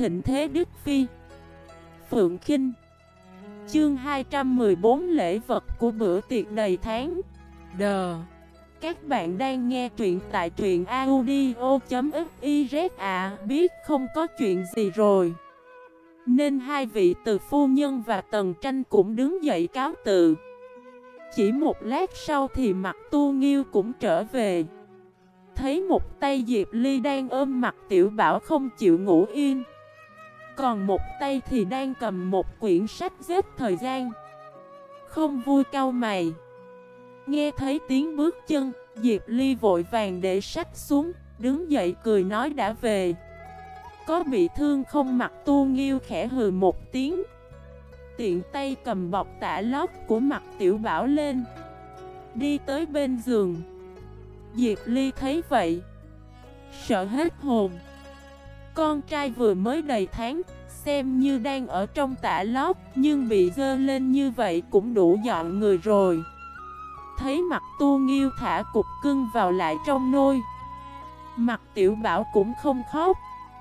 thịnh thế Đức Phi. Phượng Khinh. Chương 214 lễ vật của bữa tiệc đầy tháng. Đờ. Các bạn đang nghe truyện tại truyện audio.fiz biết không có chuyện gì rồi, nên hai vị từ phu nhân và Tần Tranh cũng đứng dậy cáo từ. Chỉ một lát sau thì Mặc Tu Nghiêu cũng trở về. Thấy một tay Diệp Ly đang ôm mặt Tiểu Bảo không chịu ngủ yên, còn một tay thì đang cầm một quyển sách giết thời gian. Không vui cau mày. Nghe thấy tiếng bước chân, Diệp Ly vội vàng để sách xuống, đứng dậy cười nói đã về. Có bị thương không? Mặc Tu Nghiêu khẽ hừ một tiếng, tiện tay cầm bọc tả lót của Mặc Tiểu Bảo lên, đi tới bên giường. Diệp Ly thấy vậy, sợ hết hồn. Con trai vừa mới đầy tháng, xem như đang ở trong tả lót, nhưng bị dơ lên như vậy cũng đủ dọn người rồi. Thấy Mặc Tu Nghiêu thả cục cưng vào lại trong nôi, Mặc Tiểu Bảo cũng không khóc,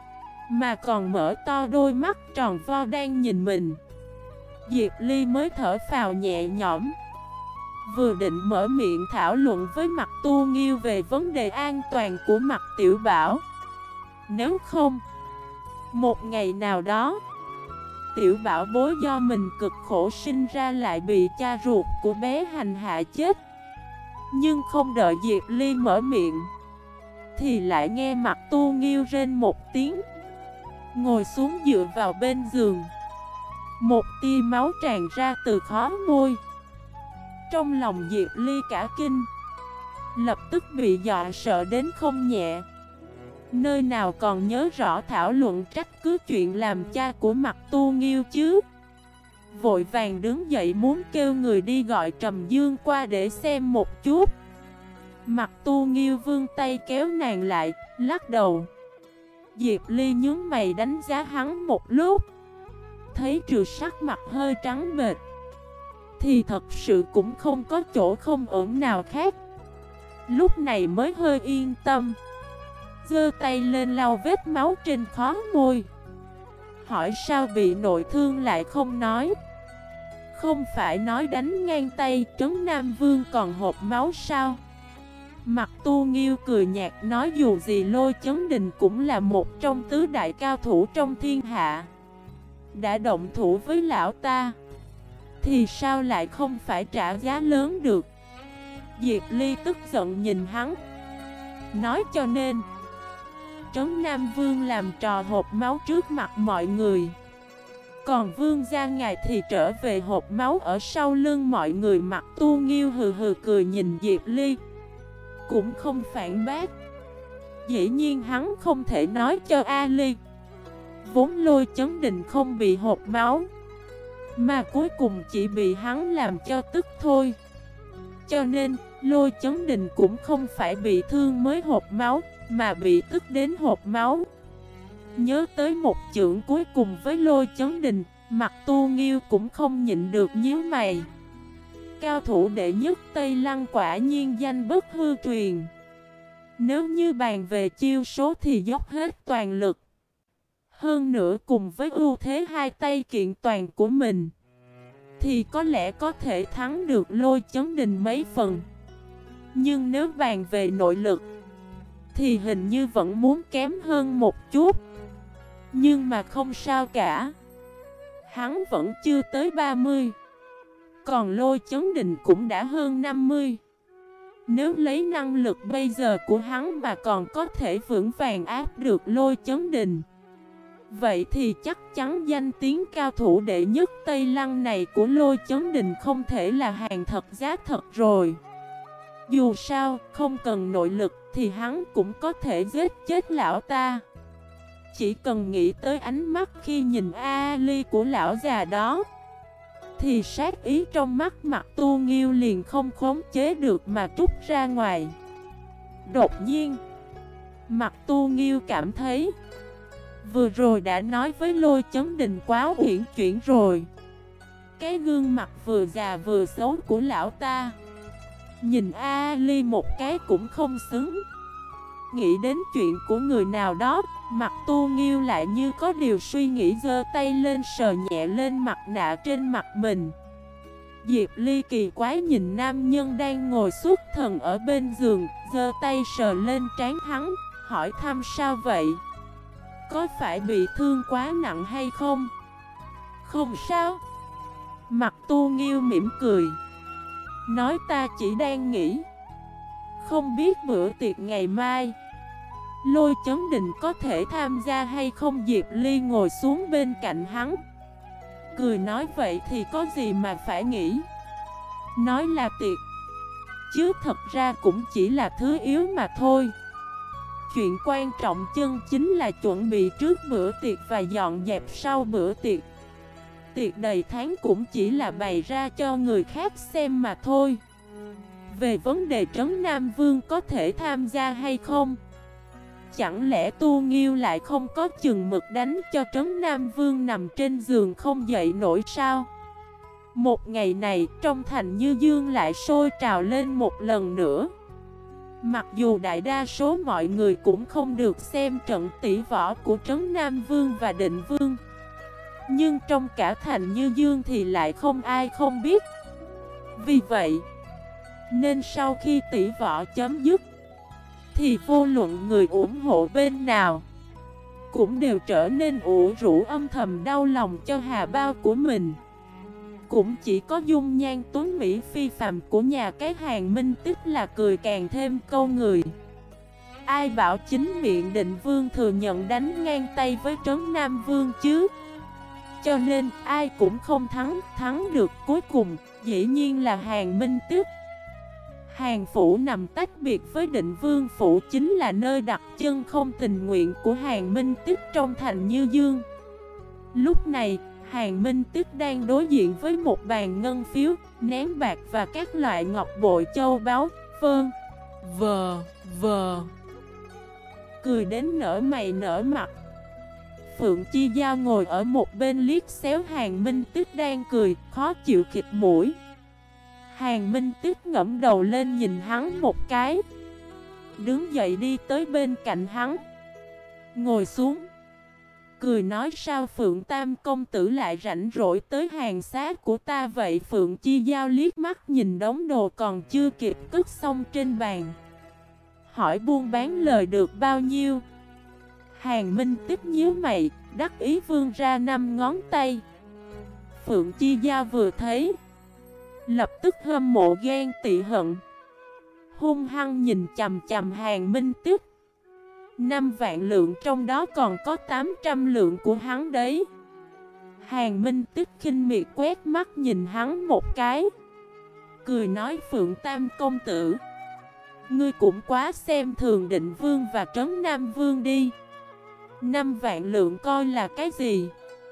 mà còn mở to đôi mắt tròn vo đang nhìn mình. Diệp Ly mới thở phào nhẹ nhõm, vừa định mở miệng thảo luận với Mặc Tu Nghiêu về vấn đề an toàn của Mặc Tiểu Bảo. Nếu không, một ngày nào đó, Tiểu Bảo bối do mình cực khổ sinh ra lại bị cha ruột của bé hành hạ chết. Nhưng không đợi Diệp Ly mở miệng, thì lại nghe Mặc Tu Nghiêu rên một tiếng, ngồi xuống dựa vào bên giường. Một tia máu tràn ra từ khóe môi. Trong lòng Diệp Ly cả kinh, lập tức bị dọa sợ đến không nhẹ. Nơi nào còn nhớ rõ thảo luận trách cứ chuyện làm cha của Mặc Tu Nghiêu chứ. Vội vàng đứng dậy muốn kêu người đi gọi Trầm Dương qua để xem một chút. Mặc Tu Nghiêu vươn tay kéo nàng lại, lắc đầu. Diệp Ly nhướng mày đánh giá hắn một lúc, thấy trừ sắc mặt hơi trắng bệch thì thật sự cũng không có chỗ không ổn nào khác. Lúc này mới hơi yên tâm, giơ tay lên lau vết máu trên khóe môi, hỏi sao bị nội thương lại không nói. Không phải nói đánh ngang tay Trấn Nam Vương còn hộp máu sao? Mặc Tu Nghiêu cười nhạt nói dù gì Lôi Chấn Đình cũng là một trong tứ đại cao thủ trong thiên hạ. Đã động thủ với lão ta, thì sao lại không phải trả giá lớn được? Diệp Ly tức giận nhìn hắn, nói cho nên Trấn Nam Vương làm trò hộp máu trước mặt mọi người, còn Vương gia ngài thì trở về hộp máu ở sau lưng mọi người. Mặc Tu Nghiêu hừ hừ cười nhìn Diệp Ly, cũng không phản bác. Dĩ nhiên hắn không thể nói cho A Ly, vốn Lôi Chấn Đình không bị hộp máu, mà cuối cùng chỉ bị hắn làm cho tức thôi. Cho nên Lôi Chấn Đình cũng không phải bị thương mới hộp máu, mà bị tức đến hộp máu. Nhớ tới một chưởng cuối cùng với Lôi Chấn Đình, Mặc Tu Nghiêu cũng không nhịn được nhíu mày. Cao thủ đệ nhất Tây Lăng quả nhiên danh bất hư truyền. Nếu như bàn về chiêu số thì dốc hết toàn lực, hơn nữa cùng với ưu thế hai tay kiện toàn của mình, thì có lẽ có thể thắng được Lôi Chấn Đình mấy phần. Nhưng nếu bàn về nội lực, thì hình như vẫn muốn kém hơn một chút. Nhưng mà không sao cả, hắn vẫn chưa tới 30, còn Lôi Chấn Đình cũng đã hơn 50. Nếu lấy năng lực bây giờ của hắn mà còn có thể vững vàng áp được Lôi Chấn Đình, vậy thì chắc chắn danh tiếng cao thủ đệ nhất Tây Lăng này của Lôi Chấn Đình không thể là hàng thật giá thật rồi. Dù sao, không cần nội lực thì hắn cũng có thể giết chết lão ta. Chỉ cần nghĩ tới ánh mắt khi nhìn A Ly của lão già đó, thì sát ý trong mắt Mặc Tu Nghiêu liền không khống chế được mà trút ra ngoài. Đột nhiên, Mặc Tu Nghiêu cảm thấy vừa rồi đã nói với Lôi Chấn Đình quá uyển chuyển rồi. Cái gương mặt vừa già vừa xấu của lão ta, nhìn A Ly một cái cũng không xứng. Nghĩ đến chuyện của người nào đó, mặt Tu Nghiêu lại như có điều suy nghĩ, giơ tay lên sờ nhẹ lên mặt nạ trên mặt mình. Diệp Ly kỳ quái nhìn nam nhân đang ngồi xuất thần ở bên giường, giơ tay sờ lên trán hắn, hỏi thăm sao vậy? Có phải bị thương quá nặng hay không? Không sao. Mặt Tu Nghiêu mỉm cười, nói ta chỉ đang nghĩ, không biết bữa tiệc ngày mai Lôi Chấn Đình có thể tham gia hay không. Diệp Ly ngồi xuống bên cạnh hắn, cười nói vậy thì có gì mà phải nghĩ. Nói là tiệc, chứ thật ra cũng chỉ là thứ yếu mà thôi. Chuyện quan trọng chân chính là chuẩn bị trước bữa tiệc và dọn dẹp sau bữa tiệc. Tiệc đầy tháng cũng chỉ là bày ra cho người khác xem mà thôi. Về vấn đề Trấn Nam Vương có thể tham gia hay không, chẳng lẽ Tu Nghiêu lại không có chừng mực đánh cho Trấn Nam Vương nằm trên giường không dậy nổi sao? Một ngày này trong thành Như Dương lại sôi trào lên một lần nữa. Mặc dù đại đa số mọi người cũng không được xem trận tỷ võ của Trấn Nam Vương và Định Vương, nhưng trong cả thành Như Dương thì lại không ai không biết. Vì vậy nên sau khi tỷ võ chấm dứt thì vô luận người ủng hộ bên nào cũng đều trở nên ủ rũ âm thầm đau lòng cho hà bao của mình. Cũng chỉ có dung nhan tuấn mỹ phi phàm của nhà cái Hàn Minh Tích là cười càng thêm câu người. Ai bảo chính miệng Định Vương thừa nhận đánh ngang tay với Trấn Nam Vương chứ? Cho nên ai cũng không thắng được cuối cùng dĩ nhiên là Hàn Minh Tích. Hàn Phủ nằm tách biệt với Định Vương Phủ, chính là nơi đặt chân không tình nguyện của Hàn Minh Tích trong thành Như Dương. Lúc này, Hàn Minh Tích đang đối diện với một bàn ngân phiếu, nén bạc và các loại ngọc bội châu báu, vờ. Cười đến nở mày nở mặt. Phượng Chi Giao ngồi ở một bên liếc xéo Hàn Minh Tích đang cười, khó chịu khịt mũi. Hàn Minh Tích ngẫm đầu lên nhìn hắn một cái, đứng dậy đi tới bên cạnh hắn, ngồi xuống, cười nói sao Phượng Tam công tử lại rảnh rỗi tới hàng xá của ta vậy? Phượng Chi Giao liếc mắt nhìn đống đồ còn chưa kịp cất xong trên bàn, hỏi buôn bán lời được bao nhiêu? Hàn Minh Tích nhíu mày, đắc ý vươn ra 5 ngón tay. Phượng Chi Giao vừa thấy lập tức hâm mộ ghen tị hận, hung hăng nhìn chằm chằm Hàn Minh Tích. 5 vạn lượng trong đó còn có 800 lượng của hắn đấy. Hàn Minh Tích khinh miệt quét mắt nhìn hắn một cái, cười nói Phượng Tam công tử, ngươi cũng quá xem thường Định Vương và Trấn Nam Vương đi. 5 vạn lượng coi là cái gì?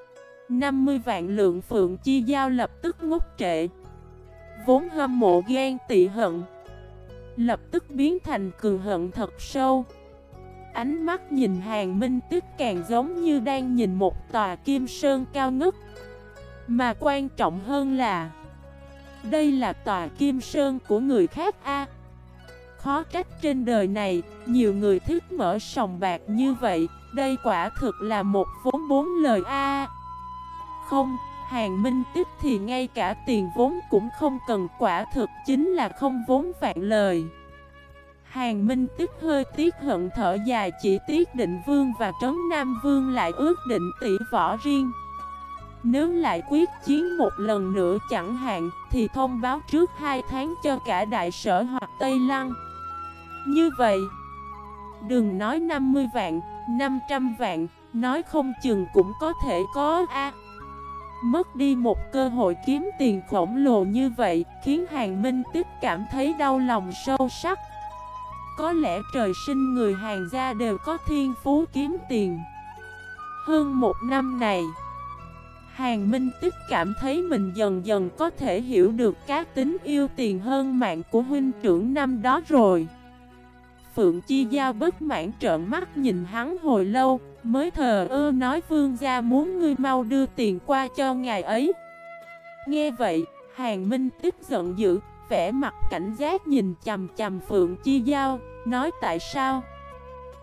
50 vạn lượng. Phượng Chi Giao lập tức ngốc trệ, vốn hâm mộ ghen tị hận lập tức biến thành cường hận thật sâu. Ánh mắt nhìn Hàn Minh Tích càng giống như đang nhìn một tòa kim sơn cao ngất. Mà quan trọng hơn là đây là tòa kim sơn của người khác a. Khó trách trên đời này nhiều người thích mở sòng bạc như vậy. Đây quả thực là một vốn 4 lời a. Không, Hàn Minh Tích thì ngay cả tiền vốn cũng không cần, quả thực chính là không vốn vạn lời. Hàn Minh Tích hơi tiếc hận thở dài, chỉ tiếc Định Vương và Trấn Nam Vương lại ước định tỷ võ riêng. Nếu lại quyết chiến một lần nữa chẳng hạn thì thông báo trước 2 tháng cho cả Đại Sở hoặc Tây Lăng. Như vậy, đừng nói 50 vạn, 500 vạn, nói không chừng cũng có thể có a. Mất đi một cơ hội kiếm tiền khổng lồ như vậy khiến Hàn Minh Tích cảm thấy đau lòng sâu sắc. Có lẽ trời sinh người Hàn gia đều có thiên phú kiếm tiền. Hơn một năm này, Hàn Minh Tích cảm thấy mình dần dần có thể hiểu được cá tính yêu tiền hơn mạng của huynh trưởng năm đó rồi. Phượng Chi Giao bất mãn trợn mắt nhìn hắn hồi lâu, mới thờ ơ nói vương gia muốn ngươi mau đưa tiền qua cho ngài ấy. Nghe vậy, Hàn Minh Tích giận dữ, vẻ mặt cảnh giác nhìn chằm chằm Phượng Chi Giao, nói tại sao?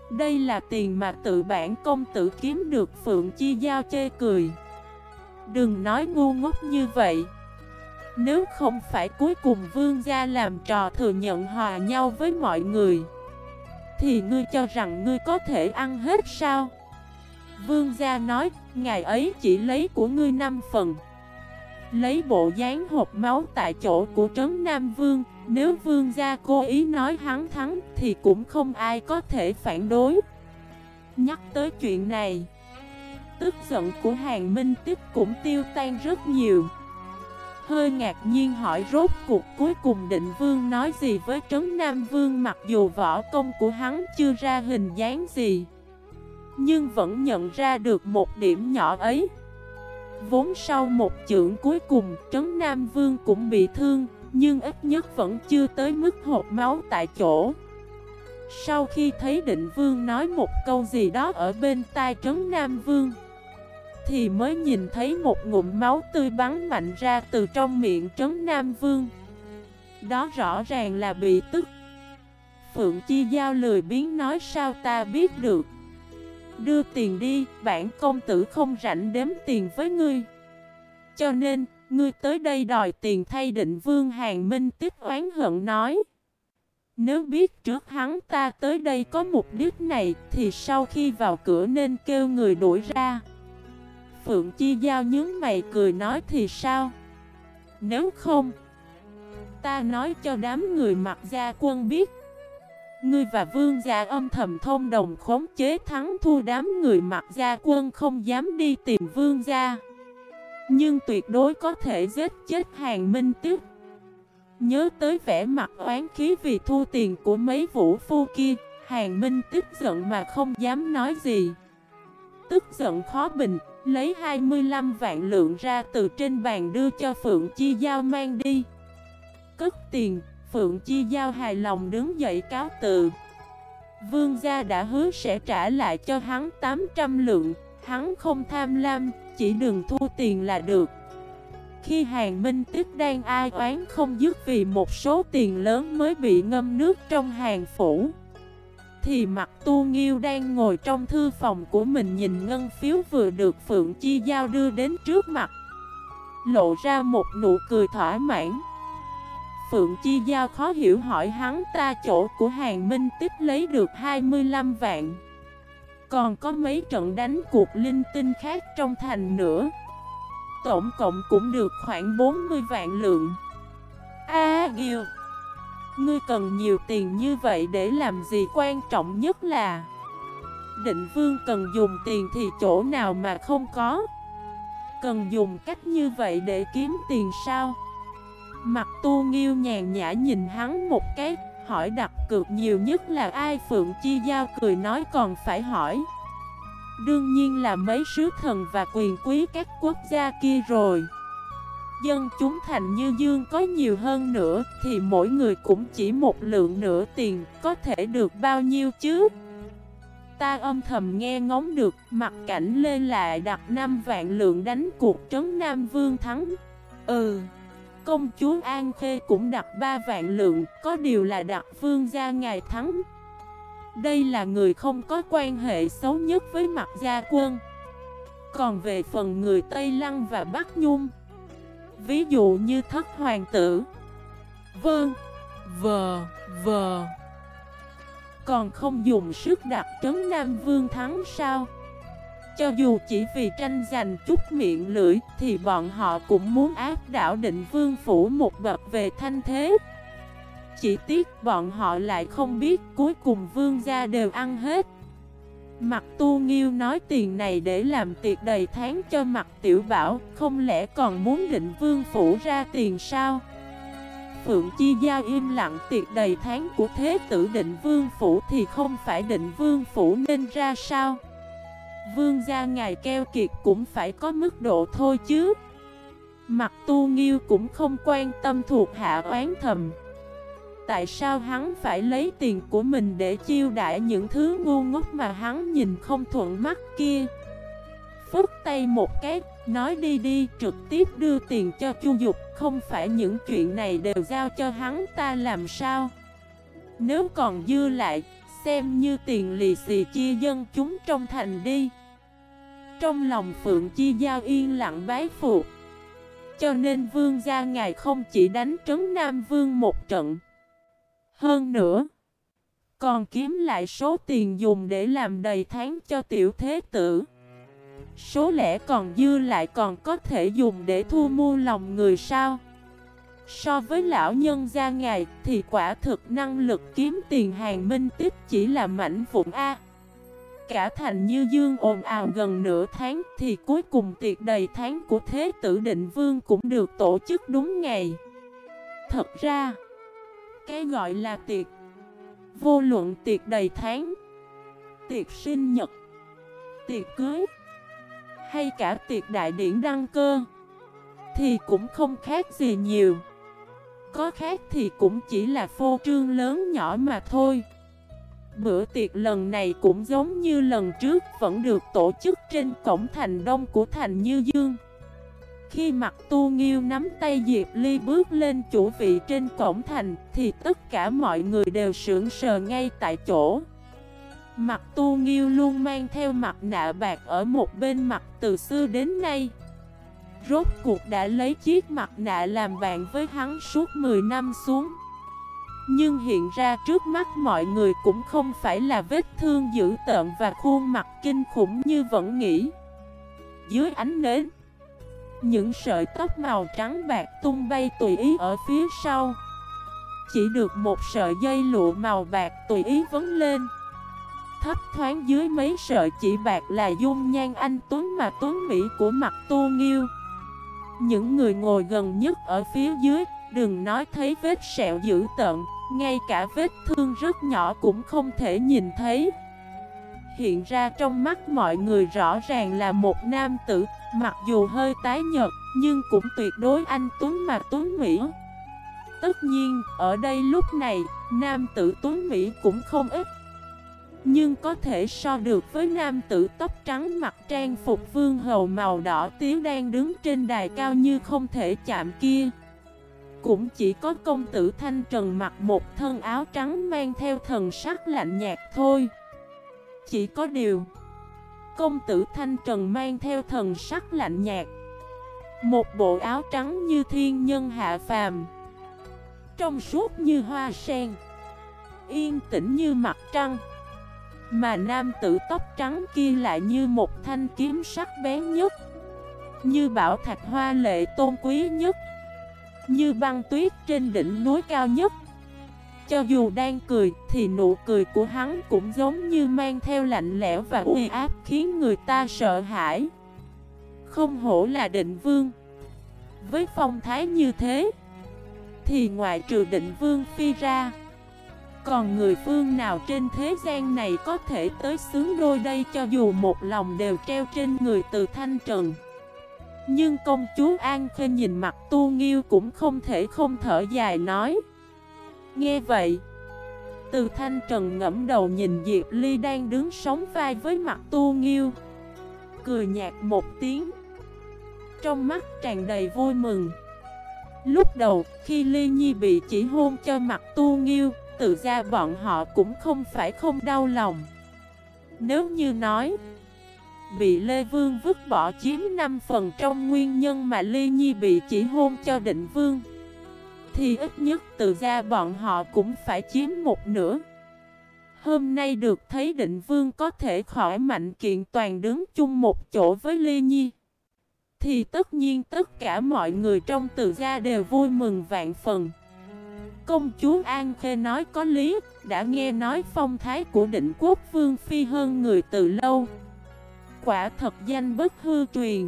Đây là tiền mà tự bản công tử kiếm được. Phượng Chi Giao chê cười. Đừng nói ngu ngốc như vậy. Nếu không phải cuối cùng vương gia làm trò thừa nhận hòa nhau với mọi người, thì ngươi cho rằng ngươi có thể ăn hết sao? Vương gia nói, ngày ấy chỉ lấy của ngươi 5 phần. Lấy bộ dáng hộp máu tại chỗ của Trấn Nam Vương. Nếu vương gia cố ý nói hắn thắng thì cũng không ai có thể phản đối. Nhắc tới chuyện này, tức giận của Hàn Minh Tích cũng tiêu tan rất nhiều. Hơi ngạc nhiên hỏi rốt cuộc cuối cùng Định Vương nói gì với Trấn Nam Vương, mặc dù võ công của hắn chưa ra hình dáng gì, nhưng vẫn nhận ra được một điểm nhỏ ấy. Vốn sau một chưởng cuối cùng, Trấn Nam Vương cũng bị thương, nhưng ít nhất vẫn chưa tới mức hộc máu tại chỗ. Sau khi thấy Định Vương nói một câu gì đó ở bên tai Trấn Nam Vương, thì mới nhìn thấy một ngụm máu tươi bắn mạnh ra từ trong miệng Trấn Nam Vương. Đó rõ ràng là bị tức. Phượng Chi Giao lười biếng nói, sao ta biết được? Đưa tiền đi, bản công tử không rảnh đếm tiền với ngươi. Cho nên, ngươi tới đây đòi tiền thay Định Vương. Hàn Minh Tích oán hận nói. Nếu biết trước hắn ta tới đây có mục đích này, thì sau khi vào cửa nên kêu người đuổi ra. Phượng Chi Giao nhướng mày cười nói, thì sao? Nếu không, ta nói cho đám người Mặc Gia Quân biết, ngươi và vương gia âm thầm thông đồng khống chế thắng thua. Đám người Mặc Gia Quân không dám đi tìm vương gia, nhưng tuyệt đối có thể giết chết Hàn Minh Tích. Nhớ tới vẻ mặt oán khí vì thu tiền của mấy vũ phu kia, Hàn Minh Tích giận mà không dám nói gì. Tức giận khó bình, lấy 25 vạn lượng ra từ trên bàn đưa cho Phượng Chi Giao mang đi. Cất tiền, Phượng Chi Giao hài lòng đứng dậy cáo từ. Vương gia đã hứa sẽ trả lại cho hắn 800 lượng, hắn không tham lam, chỉ đừng thu tiền là được. Khi Hàn Minh Tích đang ai oán không dứt vì một số tiền lớn mới bị ngâm nước trong Hàn phủ, thì Mặc Tu Nghiêu đang ngồi trong thư phòng của mình nhìn ngân phiếu vừa được Phượng Chi Giao đưa đến trước mặt, lộ ra một nụ cười thỏa mãn. Phượng Chi Giao khó hiểu hỏi hắn ta chỗ của Hàn Minh Tích lấy được 25 vạn, còn có mấy trận đánh cuộc linh tinh khác trong thành nữa, tổng cộng cũng được khoảng 40 vạn lượng. Nghiêu, ngươi cần nhiều tiền như vậy để làm gì? Quan trọng nhất là Định Vương cần dùng tiền thì chỗ nào mà không có. Cần dùng cách như vậy để kiếm tiền sao? Mặc Tu Nghiêu nhàn nhã nhìn hắn một cái, hỏi đặt cược nhiều nhất là ai? Phượng Chi Giao cười nói, còn phải hỏi, đương nhiên là mấy sứ thần và quyền quý các quốc gia kia rồi. Dân chúng thành Như Dương có nhiều hơn nữa thì mỗi người cũng chỉ một lượng nửa tiền, có thể được bao nhiêu chứ? Ta âm thầm nghe ngóng được Mặc Cảnh Lê lại đặt 5 vạn lượng đánh cuộc Trấn Nam Vương thắng. Công chúa An Khê cũng đặt 3 vạn lượng, có điều là đặt vương gia ngài thắng. Đây là người không có quan hệ xấu nhất với Mặc Gia Quân. Còn về phần người Tây Lăng và Bắc Nhung, ví dụ như Thất Hoàng tử, còn không dùng sức đặt Trấn Nam Vương thắng sao? Cho dù chỉ vì tranh giành chút miệng lưỡi, thì bọn họ cũng muốn áp đảo Định Vương phủ một bậc về thanh thế. Chỉ tiếc bọn họ lại không biết cuối cùng vương gia đều ăn hết. Mặc Tu Nghiêu nói tiền này để làm tiệc đầy tháng cho Mặc Tiểu Bảo, không lẽ còn muốn Định Vương phủ ra tiền sao? Phượng Chi Giao im lặng, tiệc đầy tháng của thế tử Định Vương phủ thì không phải Định Vương phủ nên ra sao? Vương gia ngài keo kiệt cũng phải có mức độ thôi chứ. Mặc Tu Nghiêu cũng không quan tâm thuộc hạ oán thầm. Tại sao hắn phải lấy tiền của mình để chiêu đãi những thứ ngu ngốc mà hắn nhìn không thuận mắt kia? Phất tay một cái, nói đi đi, trực tiếp đưa tiền cho Chu Dục. Không phải những chuyện này đều giao cho hắn ta làm sao? Nếu còn dư lại, xem như tiền lì xì chia dân chúng trong thành đi. Trong lòng Phượng Chi Giao yên lặng bái phục. Cho nên vương gia ngài không chỉ đánh trấn Nam Vương một trận, hơn nữa còn kiếm lại số tiền dùng để làm đầy tháng cho tiểu thế tử. Số lẻ còn dư lại còn có thể dùng để thu mua lòng người sao? So với lão nhân gia ngài thì quả thực năng lực kiếm tiền hàng minh tích chỉ là mảnh vụn A. Cả thành Như Dương ồn ào gần nửa tháng thì cuối cùng tiệc đầy tháng của Thế tử Định Vương cũng được tổ chức đúng ngày. Thật ra, cái gọi là tiệc, vô luận tiệc đầy tháng, tiệc sinh nhật, tiệc cưới, hay cả tiệc đại điển đăng cơ, thì cũng không khác gì nhiều. Có khác thì cũng chỉ là phô trương lớn nhỏ mà thôi. Bữa tiệc lần này cũng giống như lần trước, vẫn được tổ chức trên cổng thành đông của thành Như Dương. Khi Mặc Tu Nghiêu nắm tay Diệp Ly bước lên chủ vị trên cổng thành thì tất cả mọi người đều sững sờ ngay tại chỗ. Mặc Tu Nghiêu luôn mang theo mặt nạ bạc ở một bên mặt từ xưa đến nay. Rốt cuộc đã lấy chiếc mặt nạ làm bạn với hắn suốt 10 năm xuống. Nhưng hiện ra trước mắt mọi người cũng không phải là vết thương dữ tợn và khuôn mặt kinh khủng như vẫn nghĩ. Dưới ánh nến, những sợi tóc màu trắng bạc tung bay tùy ý ở phía sau. Chỉ được một sợi dây lụa màu bạc tùy ý vấn lên. Thấp thoáng dưới mấy sợi chỉ bạc là dung nhan anh tuấn mà tuấn mỹ của Mặc Tu Nghiêu. Những người ngồi gần nhất ở phía dưới, đừng nói thấy vết sẹo dữ tợn, ngay cả vết thương rất nhỏ cũng không thể nhìn thấy. Hiện ra trong mắt mọi người rõ ràng là một nam tử, mặc dù hơi tái nhợt, nhưng cũng tuyệt đối anh tuấn mà tuấn mỹ. Tất nhiên, ở đây lúc này, nam tử tuấn mỹ cũng không ít. Nhưng có thể so được với nam tử tóc trắng mặc trang phục vương hầu màu đỏ tía đang đứng trên đài cao như không thể chạm kia. Cũng chỉ có công tử Thanh Trần mặc một thân áo trắng mang theo thần sắc lạnh nhạt thôi. Chỉ có điều, công tử Thanh Trần mang theo thần sắc lạnh nhạt, một bộ áo trắng như thiên nhân hạ phàm, trong suốt như hoa sen, yên tĩnh như mặt trăng. Mà nam tử tóc trắng kia lại như một thanh kiếm sắc bén nhất, như bảo thạch hoa lệ tôn quý nhất, như băng tuyết trên đỉnh núi cao nhất. Cho dù đang cười thì nụ cười của hắn cũng giống như mang theo lạnh lẽo và uy áp khiến người ta sợ hãi. Không hổ là Định Vương. Với phong thái như thế thì ngoại trừ Định Vương Phi ra, còn người phương nào trên thế gian này có thể tới xứng đôi đây, cho dù một lòng đều treo trên người Từ Thanh Trần. Nhưng công chúa An Khê nhìn Mặc Tu Nghiêu cũng không thể không thở dài nói. Nghe vậy, Từ Thanh Trần ngẫm đầu nhìn Diệp Ly đang đứng sóng vai với Mặc Tu Nghiêu, cười nhạt một tiếng, trong mắt tràn đầy vui mừng. Lúc đầu, khi Ly Nhi bị chỉ hôn cho Mặc Tu Nghiêu, Từ gia bọn họ cũng không phải không đau lòng. Nếu như nói bị Lê Vương vứt bỏ chiếm 5 phần trong nguyên nhân mà Ly Nhi bị chỉ hôn cho Định Vương, thì ít nhất Từ gia bọn họ cũng phải chiếm một nửa. Hôm nay được thấy Định Vương có thể khỏi mạnh kiện toàn đứng chung một chỗ với Ly Nhi, thì tất nhiên tất cả mọi người trong Từ gia đều vui mừng vạn phần. Công chúa An Khê nói có lý, đã nghe nói phong thái của Định Quốc Vương Phi hơn người từ lâu, quả thật danh bất hư truyền.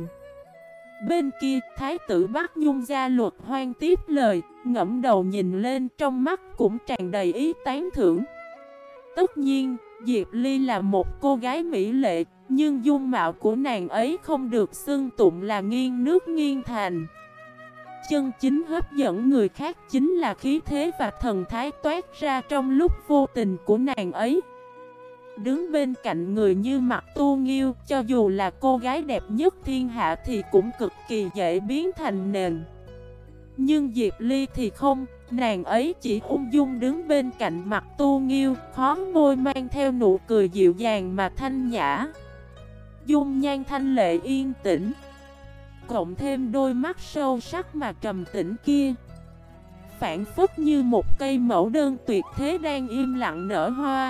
Bên kia, Thái tử Bắc Nhung gia Luật Hoang tiếp lời, ngẫm đầu nhìn lên, trong mắt cũng tràn đầy ý tán thưởng. Tất nhiên, Diệp Ly là một cô gái mỹ lệ, nhưng dung mạo của nàng ấy không được xưng tụng là nghiêng nước nghiêng thành. Chân chính hấp dẫn người khác chính là khí thế và thần thái toát ra trong lúc vô tình của nàng ấy. Đứng bên cạnh người như Mặc Tu Nghiêu, cho dù là cô gái đẹp nhất thiên hạ thì cũng cực kỳ dễ biến thành nền. Nhưng Diệp Ly thì không, Nàng ấy chỉ ung dung đứng bên cạnh Mặt Tu Nghiêu, khóe môi mang theo nụ cười dịu dàng mà thanh nhã. Dung nhan thanh lệ yên tĩnh, cộng thêm đôi mắt sâu sắc mà trầm tĩnh kia, phảng phất như một cây mẫu đơn tuyệt thế đang im lặng nở hoa.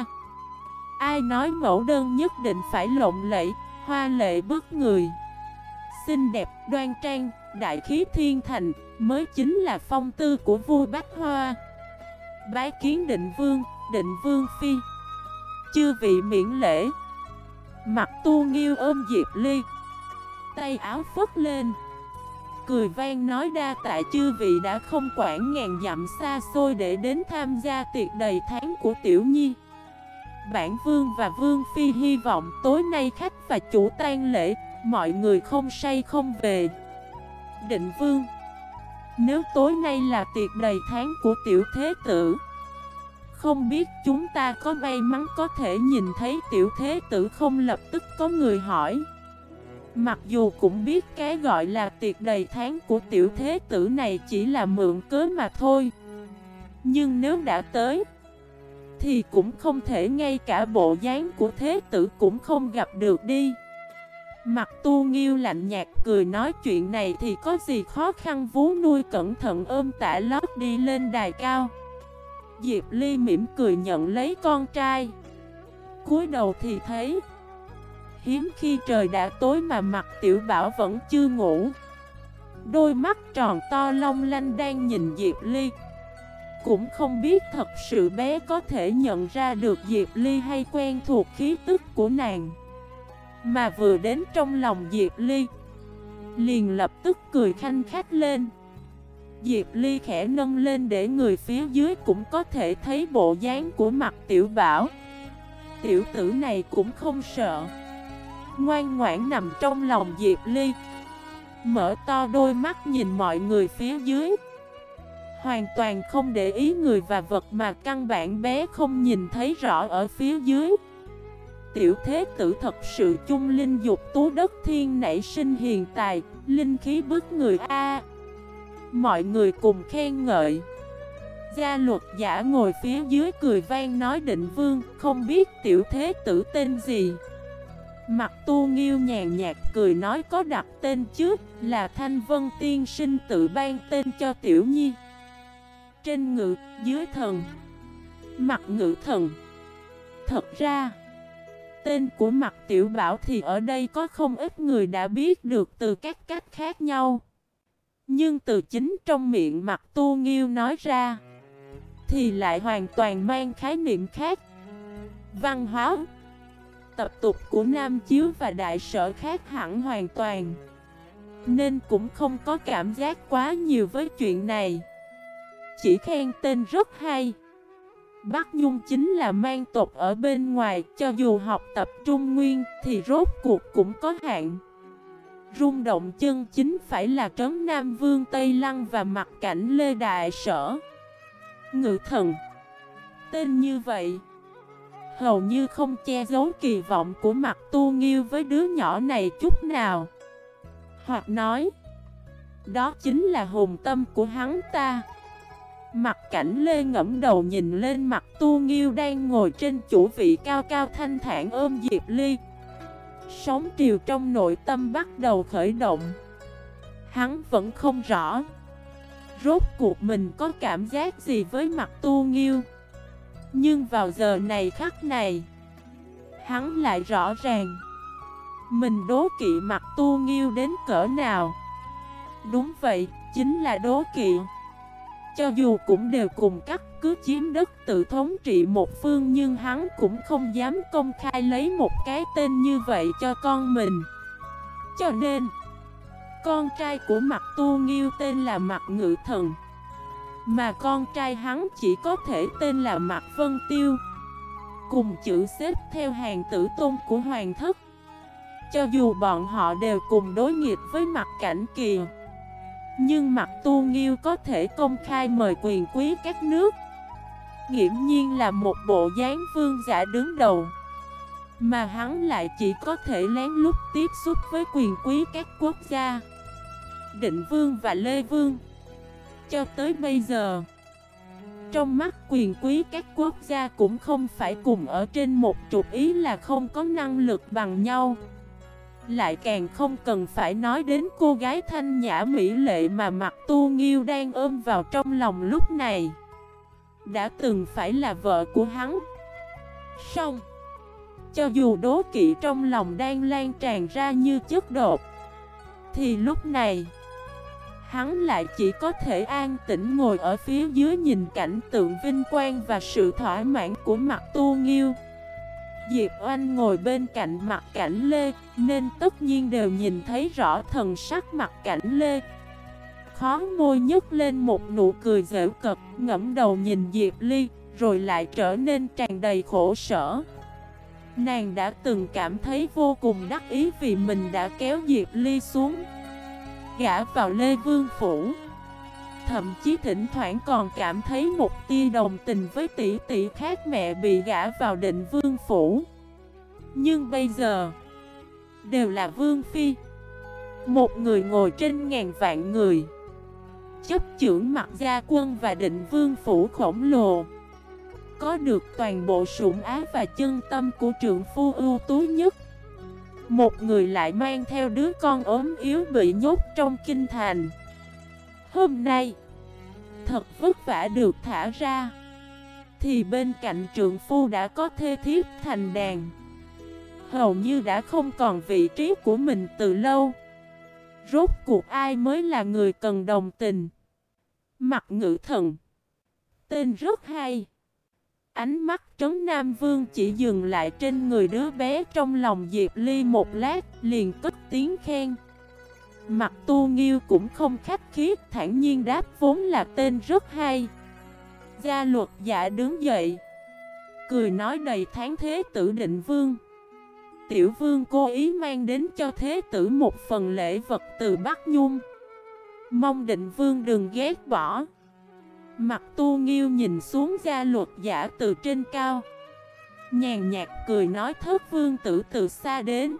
Ai nói mẫu đơn nhất định phải lộng lẫy, hoa lệ bức người, xinh đẹp đoan trang, đại khí thiên thành, mới chính là phong tư của vua Bách Hoa. Bái kiến định vương phi. Chư vị miễn lễ. Mặt Tu Nghiêu ôm Diệp Ly, tay áo phất lên, cười vang nói đa tạ chư vị đã không quản ngàn dặm xa xôi để đến tham gia tiệc đầy tháng của Tiểu Nhi. Bản vương và vương phi hy vọng tối nay khách và chủ tang lễ, mọi người không say không về. Định vương, nếu tối nay là tiệc đầy tháng của tiểu thế tử, không biết chúng ta có may mắn có thể nhìn thấy tiểu thế tử không? Lập tức có người hỏi. Mặc dù cũng biết cái gọi là tiệc đầy tháng của tiểu thế tử này chỉ là mượn cớ mà thôi, nhưng nếu đã tới thì cũng không thể ngay cả bộ dáng của thế tử cũng không gặp được đi. Mặt Tu Nghiêu lạnh nhạt cười nói chuyện này thì có gì khó khăn, vú nuôi cẩn thận ôm Tả Lót đi lên đài cao. Diệp Ly mỉm cười nhận lấy con trai, cúi đầu thì thấy hiếm khi trời đã tối mà Mặt Tiểu Bảo vẫn chưa ngủ. Đôi mắt tròn to long lanh đang nhìn Diệp Ly. Cũng không biết thật sự bé có thể nhận ra được Diệp Ly hay quen thuộc khí tức của nàng. Mà vừa đến trong lòng Diệp Ly, liền lập tức cười khanh khách lên. Diệp Ly khẽ nâng lên để người phía dưới cũng có thể thấy bộ dáng của Mặt Tiểu Bảo. Tiểu tử này cũng không sợ, ngoan ngoãn nằm trong lòng Diệp Ly, mở to đôi mắt nhìn mọi người phía dưới, hoàn toàn không để ý người và vật mà căn bản bé không nhìn thấy rõ ở phía dưới. Tiểu thế tử thật sự chung linh dục tú, đất thiên nảy sinh hiền tài, linh khí bức người a. Mọi người cùng khen ngợi. Gia luật giả ngồi phía dưới cười vang nói định vương, không biết tiểu thế tử tên gì? Mặt Tu Nghiêu nhàn nhạt cười nói có đặt tên trước, là Thanh Vân tiên sinh tự ban tên cho Tiểu Nhi. Trên ngự, dưới thần. Mặt ngự thần. Thật ra, tên của Mặt Tiểu Bảo thì ở đây có không ít người đã biết được từ các cách khác nhau. Nhưng từ chính trong miệng Mặt Tu Nghiêu nói ra thì lại hoàn toàn mang khái niệm khác. Văn hóa, tập tục của Nam Chiếu và Đại Sở khác hẳn hoàn toàn, nên cũng không có cảm giác quá nhiều với chuyện này. Chỉ khen tên rất hay. Bắc Nhung chính là mang tộc ở bên ngoài, cho dù học tập Trung Nguyên thì rốt cuộc cũng có hạn. Rung động chân chính phải là Trấn Nam Vương Tây Lăng và Mặt Cảnh Lê Đại Sở. Ngự thần, tên như vậy hầu như không che giấu kỳ vọng của Mặt Tu Nghiêu với đứa nhỏ này chút nào. Hoặc nói, đó chính là hùng tâm của hắn ta. Mặt Cảnh Lê ngẫm đầu nhìn lên Mặt Tu Nghiêu đang ngồi trên chủ vị cao cao thanh thản ôm Diệp Ly. Sóng triều trong nội tâm bắt đầu khởi động. Hắn vẫn không rõ rốt cuộc mình có cảm giác gì với Mặt Tu Nghiêu. Nhưng vào giờ này khắc này, hắn lại rõ ràng mình đố kỵ Mặt Tu Nghiêu đến cỡ nào. Đúng vậy, chính là đố kỵ. Cho dù cũng đều cùng cắt cứ chiếm đất tự thống trị một phương, nhưng hắn cũng không dám công khai lấy một cái tên như vậy cho con mình. Cho nên, con trai của Mặt Tu Nghiêu tên là Mặt Ngự Thần, mà con trai hắn chỉ có thể tên là Mặt Vân Tiêu, cùng chữ xếp theo hàng tử tôn của hoàng thất. Cho dù bọn họ đều cùng đối nghịch với Mặt Cảnh Kỳ, nhưng Mặt Tu Nghiêu có thể công khai mời quyền quý các nước, nghiễm nhiên là một bộ dáng vương giả đứng đầu. Mà hắn lại chỉ có thể lén lút tiếp xúc với quyền quý các quốc gia. Định Vương và Lê Vương cho tới bây giờ Trong mắt quyền quý các quốc gia cũng không phải cùng ở trên một trục, ý là không có năng lực bằng nhau. Lại càng không cần phải nói đến cô gái thanh nhã mỹ lệ mà Mặc Tu Nghiêu đang ôm vào trong lòng lúc này. Đã từng phải là vợ của hắn. Song, cho dù đố kỵ trong lòng đang lan tràn ra như chất độc, thì lúc này hắn lại chỉ có thể an tĩnh ngồi ở phía dưới nhìn cảnh tượng vinh quang và sự thỏa mãn của Mặc Tu Nghiêu. Diệp Oanh ngồi bên cạnh Mặc Cảnh Lê, nên tất nhiên đều nhìn thấy rõ thần sắc Mặc Cảnh Lê. Khó môi nhếch lên một nụ cười giễu cợt, ngẫm đầu nhìn Diệp Ly, rồi lại trở nên tràn đầy khổ sở. Nàng đã từng cảm thấy vô cùng đắc ý vì mình đã kéo Diệp Ly xuống, gả vào Lê Vương Phủ. Thậm chí thỉnh thoảng còn cảm thấy một tia đồng tình với tỷ tỷ khác mẹ bị gả vào Định Vương Phủ. Nhưng bây giờ, đều là Vương Phi, một người ngồi trên ngàn vạn người, chấp chưởng Mặc Gia Quân và Định Vương Phủ khổng lồ, có được toàn bộ sủng ái và chân tâm của trượng phu ưu tú nhất. Một người lại mang theo đứa con ốm yếu bị nhốt trong kinh thành. Hôm nay, thật vất vả được thả ra, thì bên cạnh trượng phu đã có thê thiếp thành đàn, hầu như đã không còn vị trí của mình từ lâu. Rốt cuộc ai mới là người cần đồng tình? Mặc Ngữ Thần, tên rất hay. Ánh mắt Trấn Nam Vương chỉ dừng lại trên người đứa bé trong lòng Diệp Ly một lát, liền cất tiếng khen. Mặc Tu Nghiêu cũng không khách khí, thản nhiên đáp vốn là tên rất hay. Gia Luật Dạ đứng dậy, cười nói đầy tháng thế tử Định Vương. Tiểu Vương cố ý mang đến cho thế tử một phần lễ vật từ Bắc Nhung, mong Định Vương đừng ghét bỏ. Mặc Tu Nghiêu nhìn xuống Gia Luật Dạ từ trên cao, nhàn nhạt cười nói Thất Vương tử từ xa đến,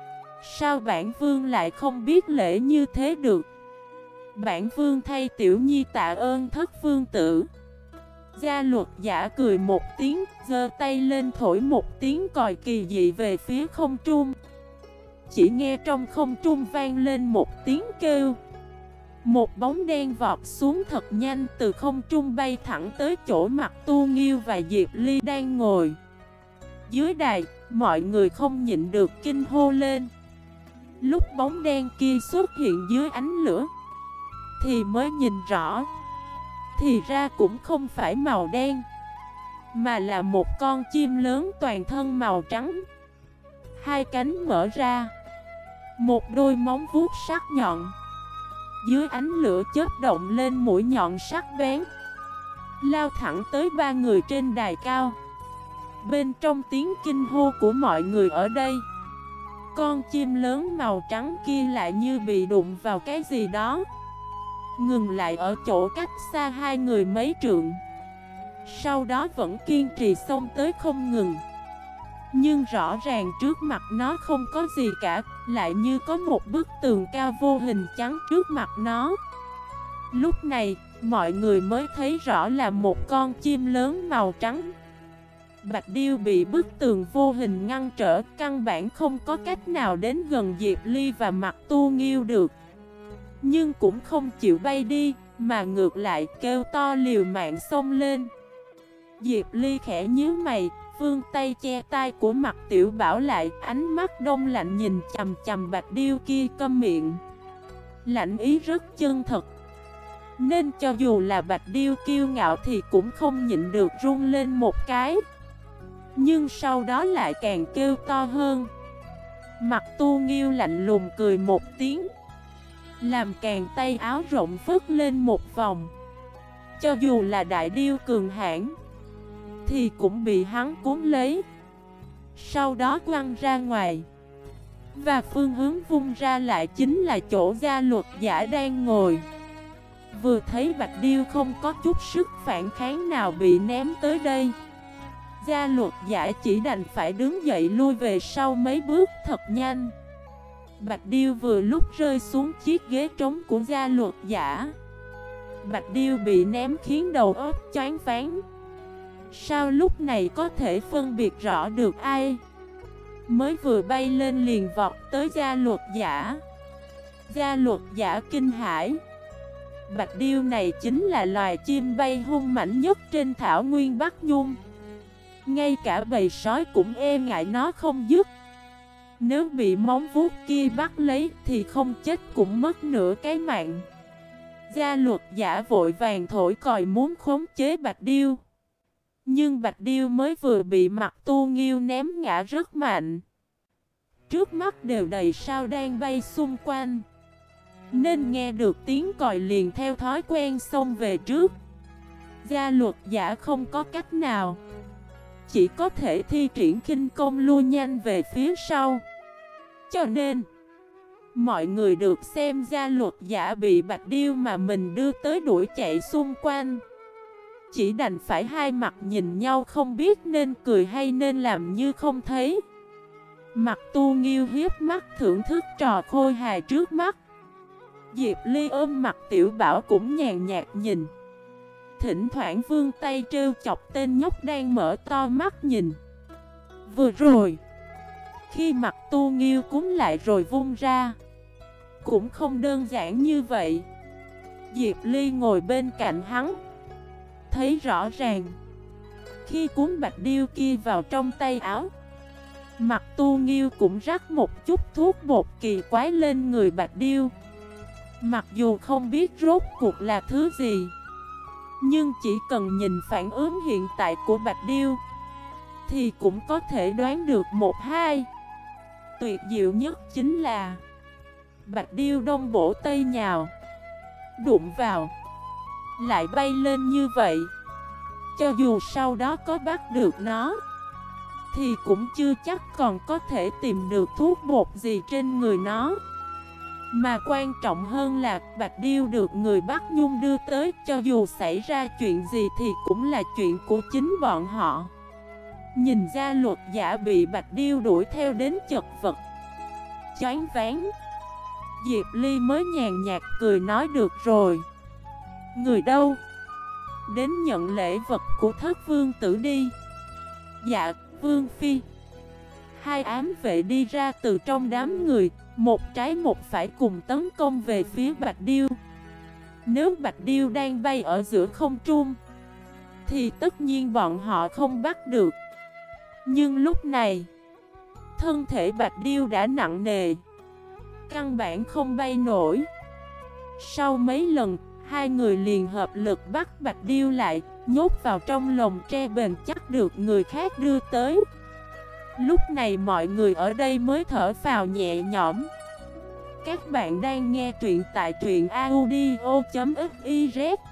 sao bản Vương lại không biết lễ như thế được? Bản Vương thay Tiểu Nhi tạ ơn Thất Vương tử. Gia Luật Dạ cười một tiếng, giơ tay lên thổi một tiếng còi kỳ dị về phía không trung. Chỉ nghe trong không trung vang lên một tiếng kêu. Một bóng đen vọt xuống thật nhanh, từ không trung bay thẳng tới chỗ Mặc Tu Nghiêu và Diệp Ly đang ngồi. Dưới đài, mọi người không nhịn được kinh hô lên. Lúc bóng đen kia xuất hiện dưới ánh lửa, thì mới nhìn rõ, thì ra cũng không phải màu đen, mà là một con chim lớn toàn thân màu trắng. Hai cánh mở ra, một đôi móng vuốt sắc nhọn, dưới ánh lửa chớp động lên mũi nhọn sắc bén, lao thẳng tới ba người trên đài cao. Bên trong tiếng kinh hô của mọi người ở đây, con chim lớn màu trắng kia lại như bị đụng vào cái gì đó, ngừng lại ở chỗ cách xa hai người mấy trượng. Sau đó vẫn kiên trì xông tới không ngừng. Nhưng rõ ràng trước mặt nó không có gì cả, lại như có một bức tường cao vô hình chắn trước mặt nó. Lúc này, mọi người mới thấy rõ là một con chim lớn màu trắng. Bạch Điêu bị bức tường vô hình ngăn trở, căn bản không có cách nào đến gần Diệp Ly và Mặc Tu Nghiêu được. Nhưng cũng không chịu bay đi, mà ngược lại kêu to liều mạng xông lên. Diệp Ly khẽ nhíu mày, vươn tay che tai của Mặc Tiểu Bảo lại, ánh mắt đông lạnh nhìn chằm chằm Bạch Điêu kia câm miệng. Lạnh ý rất chân thật, nên cho dù là Bạch Điêu kiêu ngạo thì cũng không nhịn được run lên một cái. Nhưng sau đó lại càng kêu to hơn. Mặc Tu Nghiêu lạnh lùng cười một tiếng, làm càng tay áo rộng phất lên một vòng. Cho dù là đại điêu cường hãn thì cũng bị hắn cuốn lấy, sau đó quăng ra ngoài. Và phương hướng vung ra lại chính là chỗ Gia Luật Giả đang ngồi. Vừa thấy Bạch Điêu không có chút sức phản kháng nào bị ném tới đây, Gia Luật Giả chỉ đành phải đứng dậy lui về sau mấy bước thật nhanh. Bạch Điêu vừa lúc rơi xuống chiếc ghế trống của Gia Luật Giả, Bạch Điêu bị ném khiến đầu óc choáng váng. Sao lúc này có thể phân biệt rõ được ai? Mới vừa bay lên liền vọt tới Gia Luật Giả. Gia Luật Giả kinh hãi. Bạch Điêu này chính là loài chim bay hung mãnh nhất trên thảo nguyên Bắc Nhung. Ngay cả bầy sói cũng e ngại nó không dứt. Nếu bị móng vuốt kia bắt lấy thì không chết cũng mất nửa cái mạng. Gia Luật Giả vội vàng thổi còi muốn khống chế Bạch Điêu. Nhưng Bạch Điêu mới vừa bị Mặc Tu Nghiêu ném ngã rất mạnh. Trước mắt đều đầy sao đang bay xung quanh, nên nghe được tiếng còi liền theo thói quen xông về trước. Gia Luật Giả không có cách nào, chỉ có thể thi triển khinh công lui nhanh về phía sau. Cho nên mọi người được xem Gia Luật Giả bị Bạch Điêu mà mình đưa tới đuổi chạy xung quanh, chỉ đành phải hai mặt nhìn nhau không biết nên cười hay nên làm như không thấy. Mặc Tu Nghiêu hiếp mắt thưởng thức trò khôi hài trước mắt. Diệp Ly ôm mặt Tiểu Bảo cũng nhàn nhạt nhìn, thỉnh thoảng vươn tay trêu chọc tên nhóc đang mở to mắt nhìn. Vừa rồi, khi Mặc Tu Nghiêu cúm lại rồi vung ra, cũng không đơn giản như vậy. Diệp Ly ngồi bên cạnh hắn, thấy rõ ràng, khi cuốn Bạch Điêu kia vào trong tay áo, Mặc Tu Nghiêu cũng rắc một chút thuốc bột kỳ quái lên người Bạch Điêu. Mặc dù không biết rốt cuộc là thứ gì, nhưng chỉ cần nhìn phản ứng hiện tại của Bạch Điêu thì cũng có thể đoán được một hai. Tuyệt diệu nhất chính là Bạch Điêu đông bổ tây nhào, đụng vào lại bay lên như vậy. Cho dù sau đó có bắt được nó thì cũng chưa chắc còn có thể tìm được thuốc bột gì trên người nó. Mà quan trọng hơn là Bạch Điêu được người Bắc Nhung đưa tới, cho dù xảy ra chuyện gì thì cũng là chuyện của chính bọn họ. Nhìn Gia Luật Giả bị Bạch Điêu đuổi theo đến chật vật, choáng váng, Diệp Ly mới nhàn nhạt cười nói được rồi. Người đâu? Đến nhận lễ vật của Thất Vương tử đi. Dạ, Vương Phi. Hai ám vệ đi ra từ trong đám người, một trái một phải cùng tấn công về phía Bạch Điêu. Nếu Bạch Điêu đang bay ở giữa không trung thì tất nhiên bọn họ không bắt được. Nhưng lúc này, thân thể Bạch Điêu đã nặng nề, căn bản không bay nổi. Sau mấy lần, hai người liền hợp lực bắt Bạch Điêu lại, nhốt vào trong lồng tre bền chắc được người khác đưa tới. Lúc này mọi người ở đây mới thở phào nhẹ nhõm. Các bạn đang nghe truyện tại truyện audio.fif